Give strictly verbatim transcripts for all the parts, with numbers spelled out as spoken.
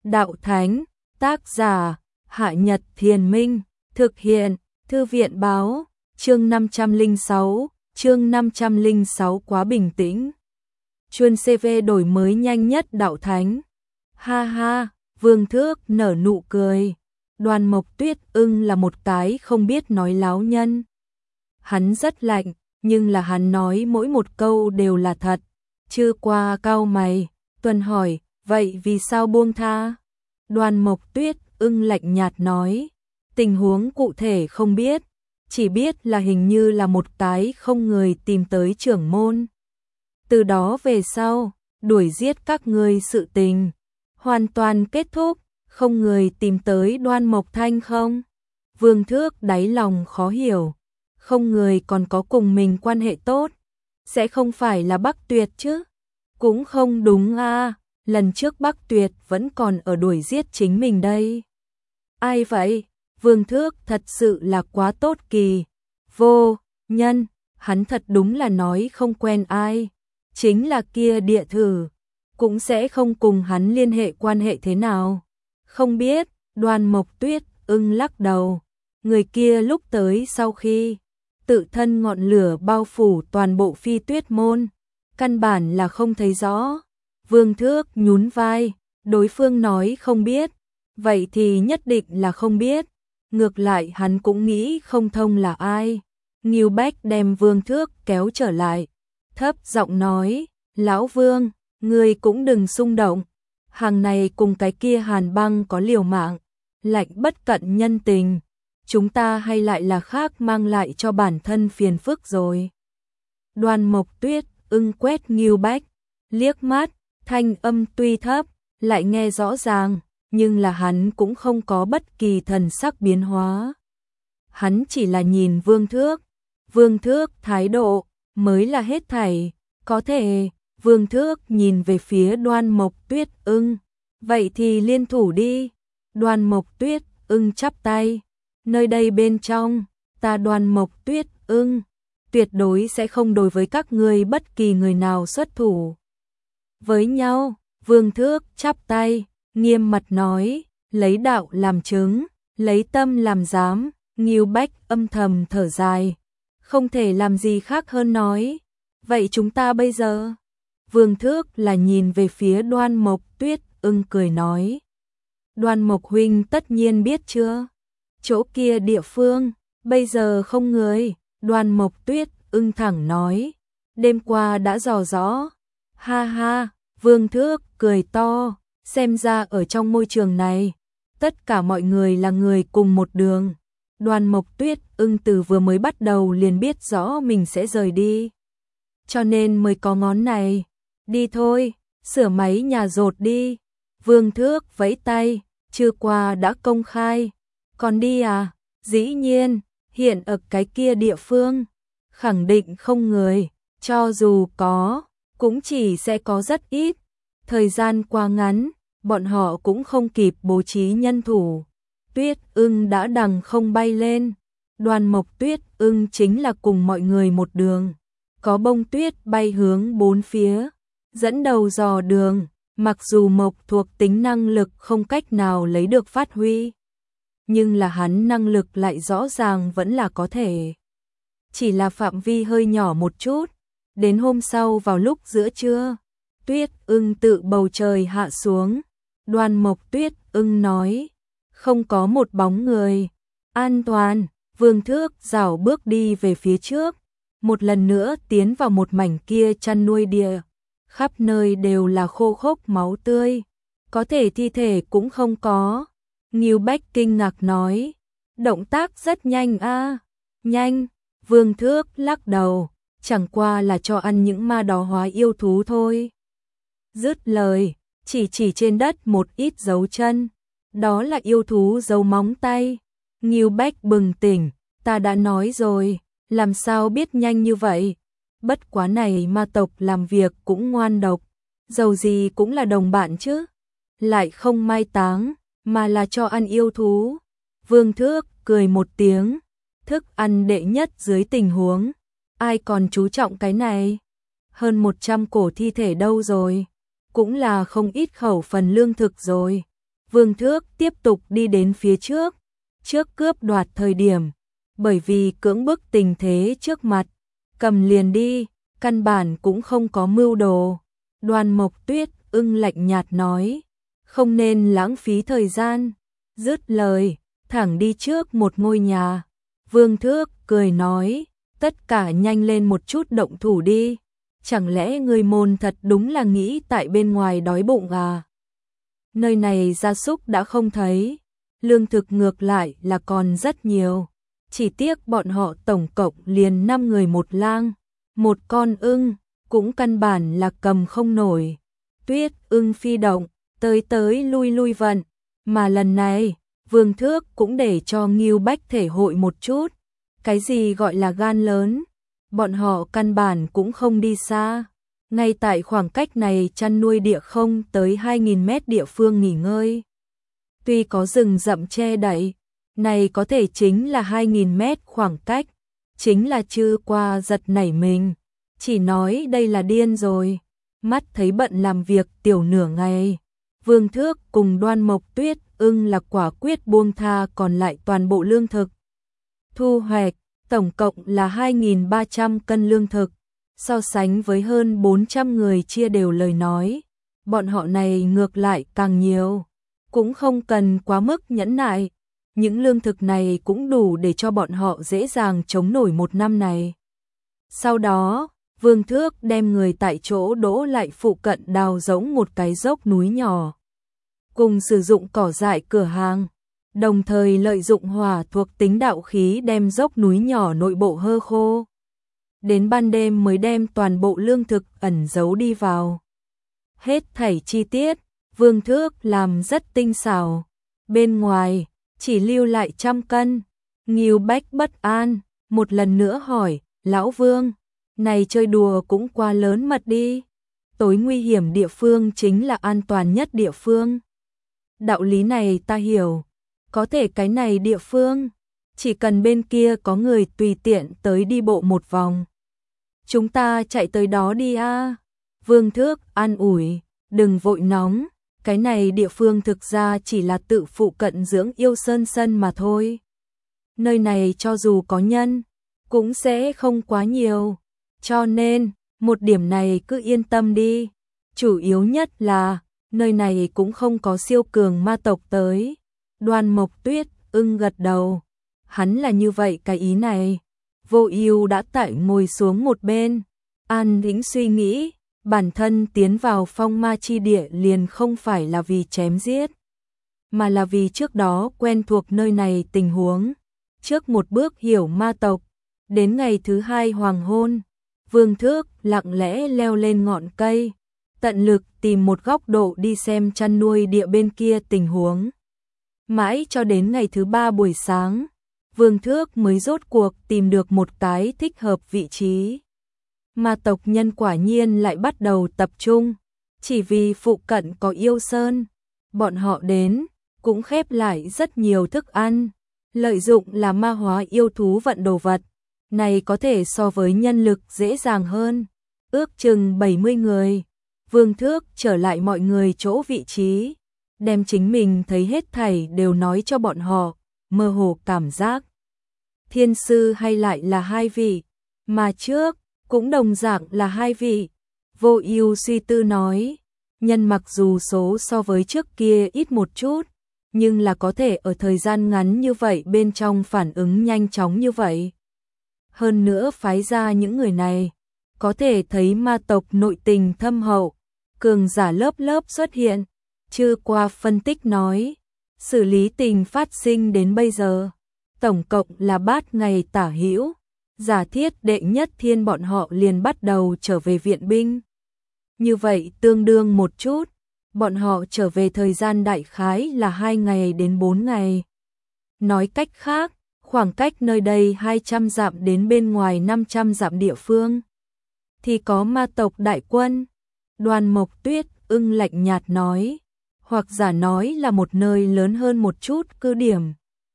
đạo thánh, tác giả, Hạ Nhật Thiền Minh, thực hiện, Thư viện báo, chương năm trăm lẻ sáu, chương năm trăm lẻ sáu quá bình tĩnh. Chuân xê vê đổi mới nhanh nhất đạo thánh. Ha ha, Vương Thước nở nụ cười. Đoàn Mộc Tuyết Ưng là một cái không biết nói láo nhân. Hắn rất lạnh, nhưng là hắn nói mỗi một câu đều là thật. Chưa qua cau mày, Tuần hỏi, vậy vì sao buông tha? Đoàn Mộc Tuyết Ưng lạnh nhạt nói, tình huống cụ thể không biết, chỉ biết là hình như là một cái không người tìm tới trưởng môn. Từ đó về sau, đuổi giết các ngươi sự tình, hoàn toàn kết thúc, không người tìm tới Đoan Mộc Thanh không? Vương Thước đáy lòng khó hiểu, không người còn có cùng mình quan hệ tốt, sẽ không phải là Bắc Tuyệt chứ? Cũng không đúng a, lần trước Bắc Tuyệt vẫn còn ở đuổi giết chính mình đây. Ai vậy? Vương Thước thật sự là quá tốt kỳ. Vô nhân, hắn thật đúng là nói không quen ai. Chính là kia địa thử, cũng sẽ không cùng hắn liên hệ quan hệ thế nào. Không biết, Đoàn Mộc Tuyết Ưng lắc đầu. Người kia lúc tới sau khi tự thân ngọn lửa bao phủ toàn bộ Phi Tuyết môn, căn bản là không thấy rõ. Vương Thước nhún vai, đối phương nói không biết, vậy thì nhất định là không biết. Ngược lại hắn cũng nghĩ không thông là ai. Ngưu Bách đem Vương Thước kéo trở lại, thấp giọng nói, Lão Vương, ngươi cũng đừng xung động. Hàng này cùng cái kia Hàn Băng có liều mạng, lạnh bất cận nhân tình. Chúng ta hay lại là khác mang lại cho bản thân phiền phức rồi. Đoàn Mộc Tuyết Ưng quét Ngưu Bách liếc mắt, thanh âm tuy thấp, lại nghe rõ ràng, nhưng là hắn cũng không có bất kỳ thần sắc biến hóa. Hắn chỉ là nhìn Vương Thước, Vương Thước thái độ mới là hết thảy, có thể. Vương Thước nhìn về phía Đoan Mộc Tuyết Ưng, vậy thì liên thủ đi. Đoan Mộc Tuyết Ưng chắp tay, nơi đây bên trong, ta Đoan Mộc Tuyết Ưng tuyệt đối sẽ không đối với các ngươi bất kỳ người nào xuất thủ với nhau. Vương Thước chắp tay, nghiêm mặt nói, lấy đạo làm chứng, lấy tâm làm giám. Ngưu Bách âm thầm thở dài, không thể làm gì khác hơn nói, vậy chúng ta bây giờ? Vương Thước là nhìn về phía Đoan Mộc Tuyết Ưng cười nói, Đoan Mộc huynh tất nhiên biết chưa? Chỗ kia địa phương, bây giờ không người. Đoan Mộc Tuyết Ưng thẳng nói, đêm qua đã dò rõ. Ha ha, Vương Thước cười to, xem ra ở trong môi trường này, tất cả mọi người là người cùng một đường. Đoan Mộc Tuyết Ưng từ vừa mới bắt đầu liền biết rõ mình sẽ rời đi, cho nên mới có ngón này. Đi thôi, sửa máy nhà rột đi. Vương Thước vẫy tay, chưa qua đã công khai. Còn đi à? Dĩ nhiên, hiện ở cái kia địa phương, khẳng định không người, cho dù có, cũng chỉ sẽ có rất ít. Thời gian quá ngắn, bọn họ cũng không kịp bố trí nhân thủ. Tuyết Ưng đã đằng không bay lên. Đoàn Mộc Tuyết Ưng chính là cùng mọi người một đường, có bông tuyết bay hướng bốn phía, dẫn đầu dò đường. Mặc dù Mộc thuộc tính năng lực không cách nào lấy được phát huy, nhưng là hắn năng lực lại rõ ràng vẫn là có thể. Chỉ là phạm vi hơi nhỏ một chút. Đến hôm sau vào lúc giữa trưa, Tuyết Ưng tự bầu trời hạ xuống. Đoàn Mộc Tuyết Ưng nói, không có một bóng người, an toàn. Vương Thước rảo bước đi về phía trước, một lần nữa tiến vào một mảnh kia chăn nuôi địa, khắp nơi đều là khô khốc máu tươi, có thể thi thể cũng không có. Ngưu Bách kinh ngạc nói, động tác rất nhanh a. Nhanh. Vương Thước lắc đầu, chẳng qua là cho ăn những ma đó hóa yêu thú thôi. Dứt lời, chỉ chỉ trên đất một ít dấu chân, đó là yêu thú dấu móng tay. Ngưu Bách bừng tỉnh, ta đã nói rồi, làm sao biết nhanh như vậy? Bất quá này ma tộc làm việc cũng ngoan độc, dầu gì cũng là đồng bạn chứ, lại không mai táng, mà là cho ăn yêu thú. Vương Thước cười một tiếng, thức ăn đệ nhất dưới tình huống, ai còn chú trọng cái này? Hơn một trăm cổ thi thể đâu rồi? Cũng là không ít khẩu phần lương thực rồi. Vương Thước tiếp tục đi đến phía trước, trước cướp đoạt thời điểm, bởi vì cưỡng bức tình thế trước mặt, cầm liền đi, căn bản cũng không có mưu đồ. Đoan Mộc Tuyết ưng lạnh nhạt nói, không nên lãng phí thời gian, dứt lời, thẳng đi trước một ngôi nhà. Vương Thước cười nói, tất cả nhanh lên một chút động thủ đi, chẳng lẽ người môn thật đúng là nghĩ tại bên ngoài đói bụng à? Nơi này gia súc đã không thấy, lương thực ngược lại là còn rất nhiều, chỉ tiếc bọn họ tổng cộng liền năm người một lang, một con ưng, cũng căn bản là cầm không nổi. Tuyết ưng phi động, tới tới lui lui vận, mà lần này, Vương Thước cũng để cho Ngưu Bách thể hội một chút, cái gì gọi là gan lớn, bọn họ căn bản cũng không đi xa. Ngay tại khoảng cách này chăn nuôi địa không tới hai nghìn mét địa phương nghỉ ngơi. Tuy có rừng rậm che đậy, này có thể chính là hai nghìn mét khoảng cách, chính là chưa qua giật nảy mình, chỉ nói đây là điên rồi. Mắt thấy bận làm việc tiểu nửa ngày, Vương Thước cùng Đoan Mộc Tuyết ưng là quả quyết buông tha còn lại toàn bộ lương thực. Thu hoạch, tổng cộng là hai nghìn ba trăm cân lương thực, so sánh với hơn bốn trăm người chia đều lời nói, bọn họ này ngược lại càng nhiều, cũng không cần quá mức nhẫn nại, những lương thực này cũng đủ để cho bọn họ dễ dàng chống nổi một năm này. Sau đó, Vương Thước đem người tại chỗ đỗ lại phụ cận đào rỗng một cái dốc núi nhỏ, cùng sử dụng cỏ dại cửa hàng, đồng thời lợi dụng hỏa thuộc tính đạo khí đem dốc núi nhỏ nội bộ hơ khô. Đến ban đêm mới đem toàn bộ lương thực ẩn giấu đi vào. Hết thảy chi tiết, Vương Thước làm rất tinh xảo. Bên ngoài, chỉ lưu lại trăm cân. Ngưu Bách bất an, một lần nữa hỏi, Lão Vương, này chơi đùa cũng quá lớn mật đi. Tối nguy hiểm địa phương chính là an toàn nhất địa phương. Đạo lý này ta hiểu, có thể cái này địa phương, chỉ cần bên kia có người tùy tiện tới đi bộ một vòng. Chúng ta chạy tới đó đi a. Vương Thước an ủi, đừng vội nóng, cái này địa phương thực ra chỉ là tự phụ cận dưỡng yêu sơn sân mà thôi. Nơi này cho dù có nhân, cũng sẽ không quá nhiều, cho nên, một điểm này cứ yên tâm đi. Chủ yếu nhất là, nơi này cũng không có siêu cường ma tộc tới. Đoan Mộc Tuyết ưng gật đầu, hắn là như vậy cái ý này. Vô Ưu đã tại ngồi xuống một bên, an tĩnh suy nghĩ, bản thân tiến vào phong ma chi địa liền không phải là vì chém giết, mà là vì trước đó quen thuộc nơi này tình huống, trước một bước hiểu ma tộc. Đến ngày thứ hai hoàng hôn, Vương Thước lặng lẽ leo lên ngọn cây, tận lực tìm một góc độ đi xem chăn nuôi địa bên kia tình huống. Mãi cho đến ngày thứ ba buổi sáng, Vương Thước mới rốt cuộc tìm được một cái thích hợp vị trí. Ma tộc nhân quả nhiên lại bắt đầu tập trung, chỉ vì phụ cận có yêu sơn, bọn họ đến, cũng khép lại rất nhiều thức ăn, lợi dụng là ma hóa yêu thú vận đồ vật, này có thể so với nhân lực dễ dàng hơn, ước chừng bảy mươi người. Vương Thước trở lại mọi người chỗ vị trí, đem chính mình thấy hết thảy đều nói cho bọn họ, mơ hồ cảm giác. Thiên sư hay lại là hai vị, mà trước, cũng đồng dạng là hai vị. Vô Ưu suy tư nói, nhân mặc dù số so với trước kia ít một chút, nhưng là có thể ở thời gian ngắn như vậy bên trong phản ứng nhanh chóng như vậy. Hơn nữa phái ra những người này, có thể thấy ma tộc nội tình thâm hậu, cường giả lớp lớp xuất hiện. Chưa qua phân tích nói, xử lý tình phát sinh đến bây giờ, tổng cộng là bát ngày tả hữu, giả thiết đệ nhất thiên bọn họ liền bắt đầu trở về viện binh. Như vậy tương đương một chút, bọn họ trở về thời gian đại khái là hai ngày đến bốn ngày. Nói cách khác, khoảng cách nơi đây hai trăm dặm đến bên ngoài năm trăm dặm địa phương, thì có ma tộc đại quân. Đoan Mộc Tuyết ưng lạnh nhạt nói, hoặc giả nói là một nơi lớn hơn một chút cứ điểm.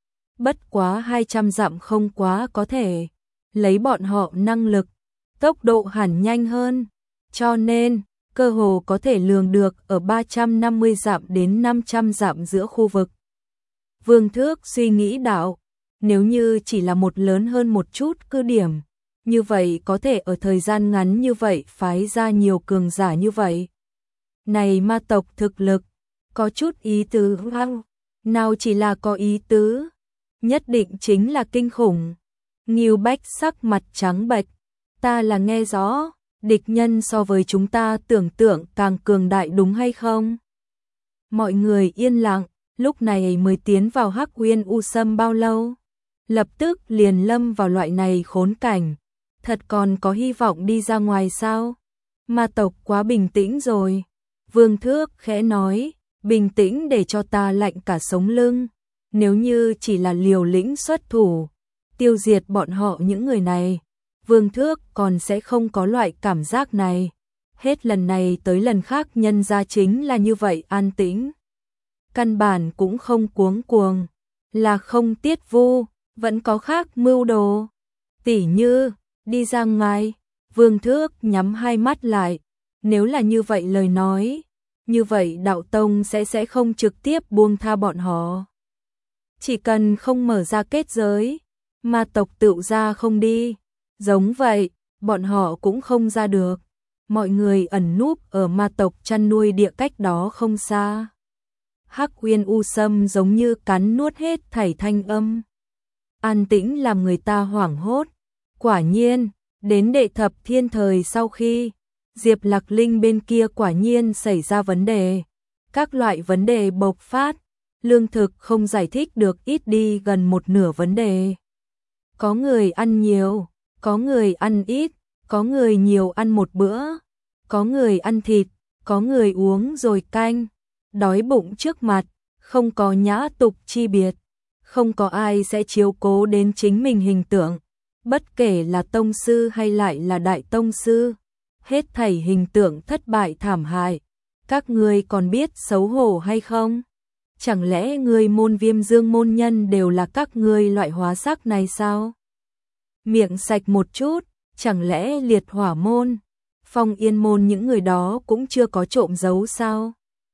Bất quá hai trăm dặm không quá có thể, lấy bọn họ năng lực, tốc độ hẳn nhanh hơn, cho nên, cơ hồ có thể lường được ở ba trăm năm mươi dặm đến năm trăm dặm giữa khu vực. Vương Thước suy nghĩ đạo, nếu như chỉ là một lớn hơn một chút cứ điểm, như vậy có thể ở thời gian ngắn như vậy phái ra nhiều cường giả như vậy. Này ma tộc thực lực, có chút ý tứ hăng, nào chỉ là có ý tứ, nhất định chính là kinh khủng. Ngưu Bách sắc mặt trắng bệch, ta là nghe rõ, địch nhân so với chúng ta tưởng tượng càng cường đại đúng hay không? Mọi người yên lặng, lúc này mới tiến vào Hắc Uyên U Sâm bao lâu? Lập tức liền lâm vào loại này khốn cảnh, thật còn có hy vọng đi ra ngoài sao? Ma tộc quá bình tĩnh rồi. Vương Thước khẽ nói, bình tĩnh để cho ta lạnh cả sống lưng. Nếu như chỉ là liều lĩnh xuất thủ, tiêu diệt bọn họ những người này, Vương Thước còn sẽ không có loại cảm giác này. Hết lần này tới lần khác nhân ra chính là như vậy an tĩnh. Căn bản cũng không cuống cuồng, là không tiết vu, vẫn có khác mưu đồ. Tỉ như, đi ra ngoài, Vương Thước nhắm hai mắt lại. Nếu là như vậy lời nói, như vậy đạo tông sẽ sẽ không trực tiếp buông tha bọn họ. Chỉ cần không mở ra kết giới, ma tộc tự ra không đi. Giống vậy, bọn họ cũng không ra được. Mọi người ẩn núp ở ma tộc chăn nuôi địa cách đó không xa. Hắc Uyên U Sâm giống như cắn nuốt hết thảy thanh âm. An tĩnh làm người ta hoảng hốt. Quả nhiên, đến đệ thập thiên thời sau khi, Diệp Lạc Linh bên kia quả nhiên xảy ra vấn đề. Các loại vấn đề bộc phát, lương thực không giải thích được ít đi gần một nửa vấn đề. Có người ăn nhiều, có người ăn ít, có người nhiều ăn một bữa, có người ăn thịt, có người uống rồi canh. Đói bụng trước mặt, không có nhã tục chi biệt, không có ai sẽ chiếu cố đến chính mình hình tượng, bất kể là tông sư hay lại là đại tông sư, hết thảy hình tượng thất bại thảm hại. Các ngươi còn biết xấu hổ hay không? Chẳng lẽ ngươi môn Viêm Dương môn nhân đều là các ngươi loại hóa sắc này sao? Miệng sạch một chút, chẳng lẽ liệt hỏa môn, Phong Yên môn những người đó cũng chưa có trộm giấu sao?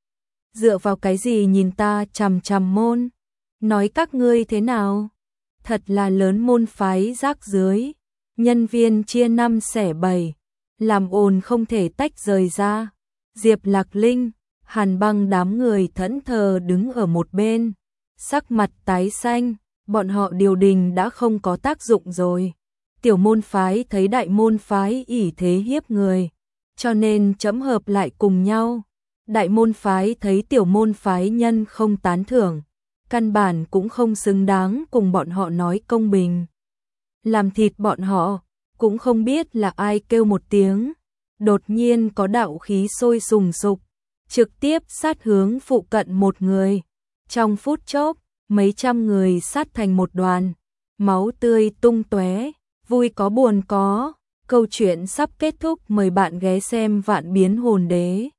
Dựa vào cái gì nhìn ta chằm chằm môn? Nói các ngươi thế nào? Thật là lớn môn phái rác dưới, nhân viên chia năm xẻ bảy, làm ồn không thể tách rời ra. Diệp Lạc Linh, Hàn Băng đám người thẫn thờ đứng ở một bên, sắc mặt tái xanh, bọn họ điều đình đã không có tác dụng rồi. Tiểu môn phái thấy đại môn phái ỷ thế hiếp người, cho nên chấm hợp lại cùng nhau. Đại môn phái thấy tiểu môn phái nhân không tán thưởng, căn bản cũng không xứng đáng cùng bọn họ nói công bình. Làm thịt bọn họ, cũng không biết là ai kêu một tiếng. Đột nhiên có đạo khí sôi sùng sục, trực tiếp sát hướng phụ cận một người. Trong phút chốc, mấy trăm người sát thành một đoàn, máu tươi tung tóe, vui có buồn có. Câu chuyện sắp kết thúc, mời bạn ghé xem Vạn Biến Hồn Đế.